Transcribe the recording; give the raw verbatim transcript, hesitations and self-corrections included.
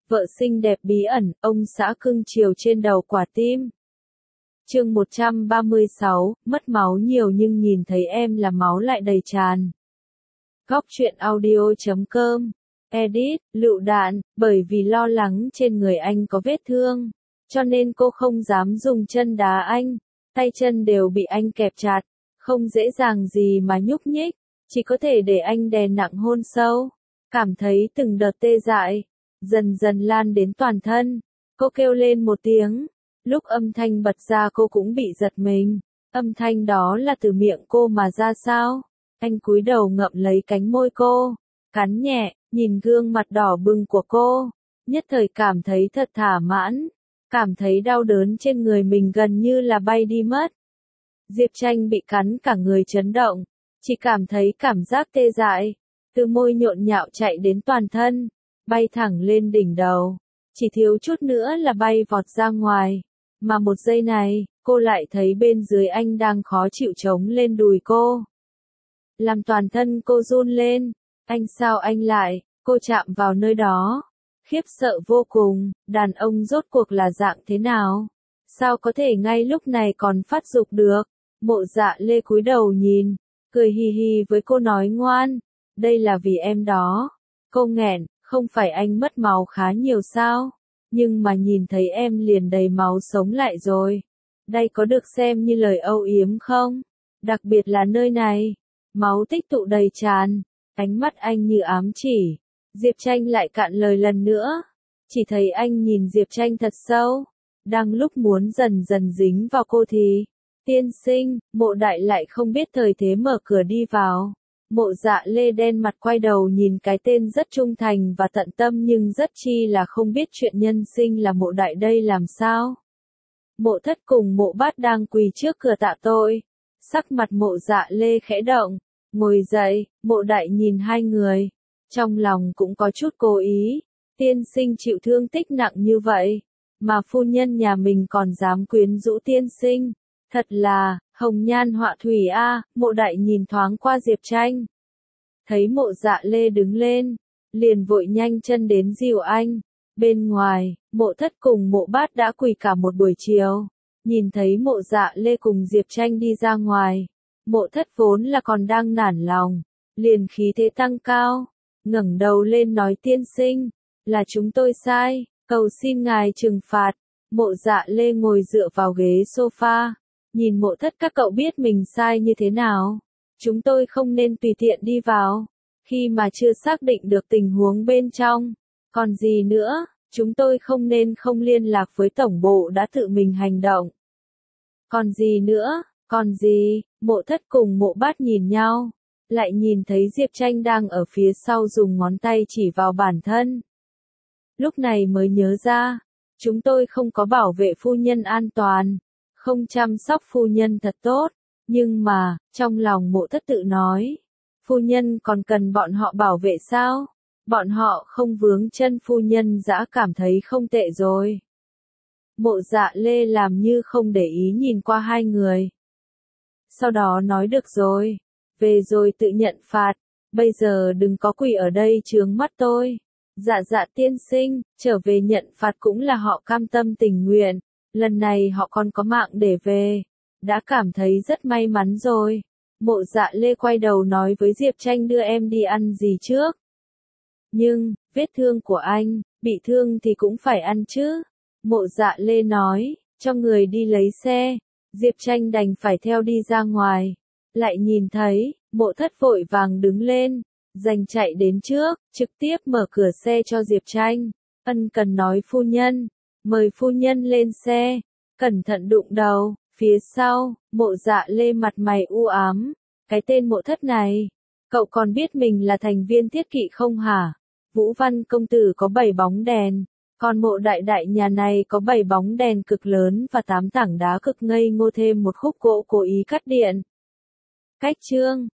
vợ xinh đẹp bí ẩn, ông xã cưng chiều trên đầu quả tim. Chương một trăm ba mươi sáu, mất máu nhiều nhưng nhìn thấy em là máu lại đầy tràn. Góc truyện audio chấm com. Edit, lựu đạn, bởi vì lo lắng trên người anh có vết thương, cho nên cô không dám dùng chân đá anh, tay chân đều bị anh kẹp chặt, không dễ dàng gì mà nhúc nhích, chỉ có thể để anh đè nặng hôn sâu. Cảm thấy từng đợt tê dại, dần dần lan đến toàn thân, cô kêu lên một tiếng, lúc âm thanh bật ra cô cũng bị giật mình, âm thanh đó là từ miệng cô mà ra sao? Anh cúi đầu ngậm lấy cánh môi cô, cắn nhẹ, nhìn gương mặt đỏ bừng của cô, nhất thời cảm thấy thật thỏa mãn, cảm thấy đau đớn trên người mình gần như là bay đi mất. Diệp Tranh bị cắn cả người chấn động, chỉ cảm thấy cảm giác tê dại, từ môi nhộn nhạo chạy đến toàn thân, bay thẳng lên đỉnh đầu, chỉ thiếu chút nữa là bay vọt ra ngoài, mà một giây này, cô lại thấy bên dưới anh đang khó chịu chống lên đùi cô. Làm toàn thân cô run lên, anh sao anh lại, cô chạm vào nơi đó, khiếp sợ vô cùng, đàn ông rốt cuộc là dạng thế nào? Sao có thể ngay lúc này còn phát dục được? Mộ Dạ Lê cúi đầu nhìn, cười hì hì với cô nói ngoan, đây là vì em đó. Cô nghẹn, không phải anh mất máu khá nhiều sao? Nhưng mà nhìn thấy em liền đầy máu sống lại rồi. Đây có được xem như lời âu yếm không? Đặc biệt là nơi này, máu tích tụ đầy tràn, ánh mắt anh như ám chỉ. Diệp Tranh lại cạn lời lần nữa, chỉ thấy anh nhìn Diệp Tranh thật sâu, đang lúc muốn dần dần dính vào cô thì, tiên sinh, Mộ Đại lại không biết thời thế mở cửa đi vào. Mộ Dạ Lê đen mặt quay đầu nhìn cái tên rất trung thành và tận tâm nhưng rất chi là không biết chuyện nhân sinh là Mộ Đại đây làm sao. Mộ Thất cùng Mộ Bát đang quỳ trước cửa tạ tội, sắc mặt Mộ Dạ Lê khẽ động, ngồi dậy, Mộ Đại nhìn hai người, trong lòng cũng có chút cố ý, tiên sinh chịu thương tích nặng như vậy, mà phu nhân nhà mình còn dám quyến rũ tiên sinh, thật là, hồng nhan họa thủy a. Mộ Đại nhìn thoáng qua Diệp Tranh, thấy Mộ Dạ Lê đứng lên, liền vội nhanh chân đến dìu anh. Bên ngoài, Mộ Thất cùng Mộ Bát đã quỳ cả một buổi chiều, nhìn thấy Mộ Dạ Lê cùng Diệp Tranh đi ra ngoài, Mộ Thất vốn là còn đang nản lòng, liền khí thế tăng cao, ngẩng đầu lên nói tiên sinh, là chúng tôi sai, cầu xin ngài trừng phạt. Mộ Dạ Lê ngồi dựa vào ghế sofa, nhìn Mộ Thất, các cậu biết mình sai như thế nào, chúng tôi không nên tùy tiện đi vào, khi mà chưa xác định được tình huống bên trong, còn gì nữa, chúng tôi không nên không liên lạc với tổng bộ đã tự mình hành động. Còn gì nữa, còn gì, Mộ Thất cùng Mộ Bát nhìn nhau, lại nhìn thấy Diệp Tranh đang ở phía sau dùng ngón tay chỉ vào bản thân. Lúc này mới nhớ ra, chúng tôi không có bảo vệ phu nhân an toàn, không chăm sóc phu nhân thật tốt, nhưng mà, trong lòng Mộ Thất tự nói, phu nhân còn cần bọn họ bảo vệ sao? Bọn họ không vướng chân phu nhân đã cảm thấy không tệ rồi. Mộ Dạ Lê làm như không để ý nhìn qua hai người. Sau đó nói được rồi, về rồi tự nhận phạt, bây giờ đừng có quỳ ở đây chướng mắt tôi. Dạ dạ tiên sinh, trở về nhận phạt cũng là họ cam tâm tình nguyện, lần này họ còn có mạng để về, đã cảm thấy rất may mắn rồi. Mộ Dạ Lê quay đầu nói với Diệp Tranh đưa em đi ăn gì trước. Nhưng, vết thương của anh, bị thương thì cũng phải ăn chứ. Mộ Dạ Lê nói, cho người đi lấy xe, Diệp Tranh đành phải theo đi ra ngoài, lại nhìn thấy, Mộ Thất vội vàng đứng lên, giành chạy đến trước, trực tiếp mở cửa xe cho Diệp Tranh, ân cần nói phu nhân, mời phu nhân lên xe, cẩn thận đụng đầu. Phía sau, Mộ Dạ Lê mặt mày u ám, cái tên Mộ Thất này, cậu còn biết mình là thành viên thiết kỵ không hả? Vũ Văn công tử có bảy bóng đèn, còn Mộ đại đại nhà này có bảy bóng đèn cực lớn và tám tảng đá cực ngây ngô thêm một khúc gỗ cố ý cắt điện. Cách chương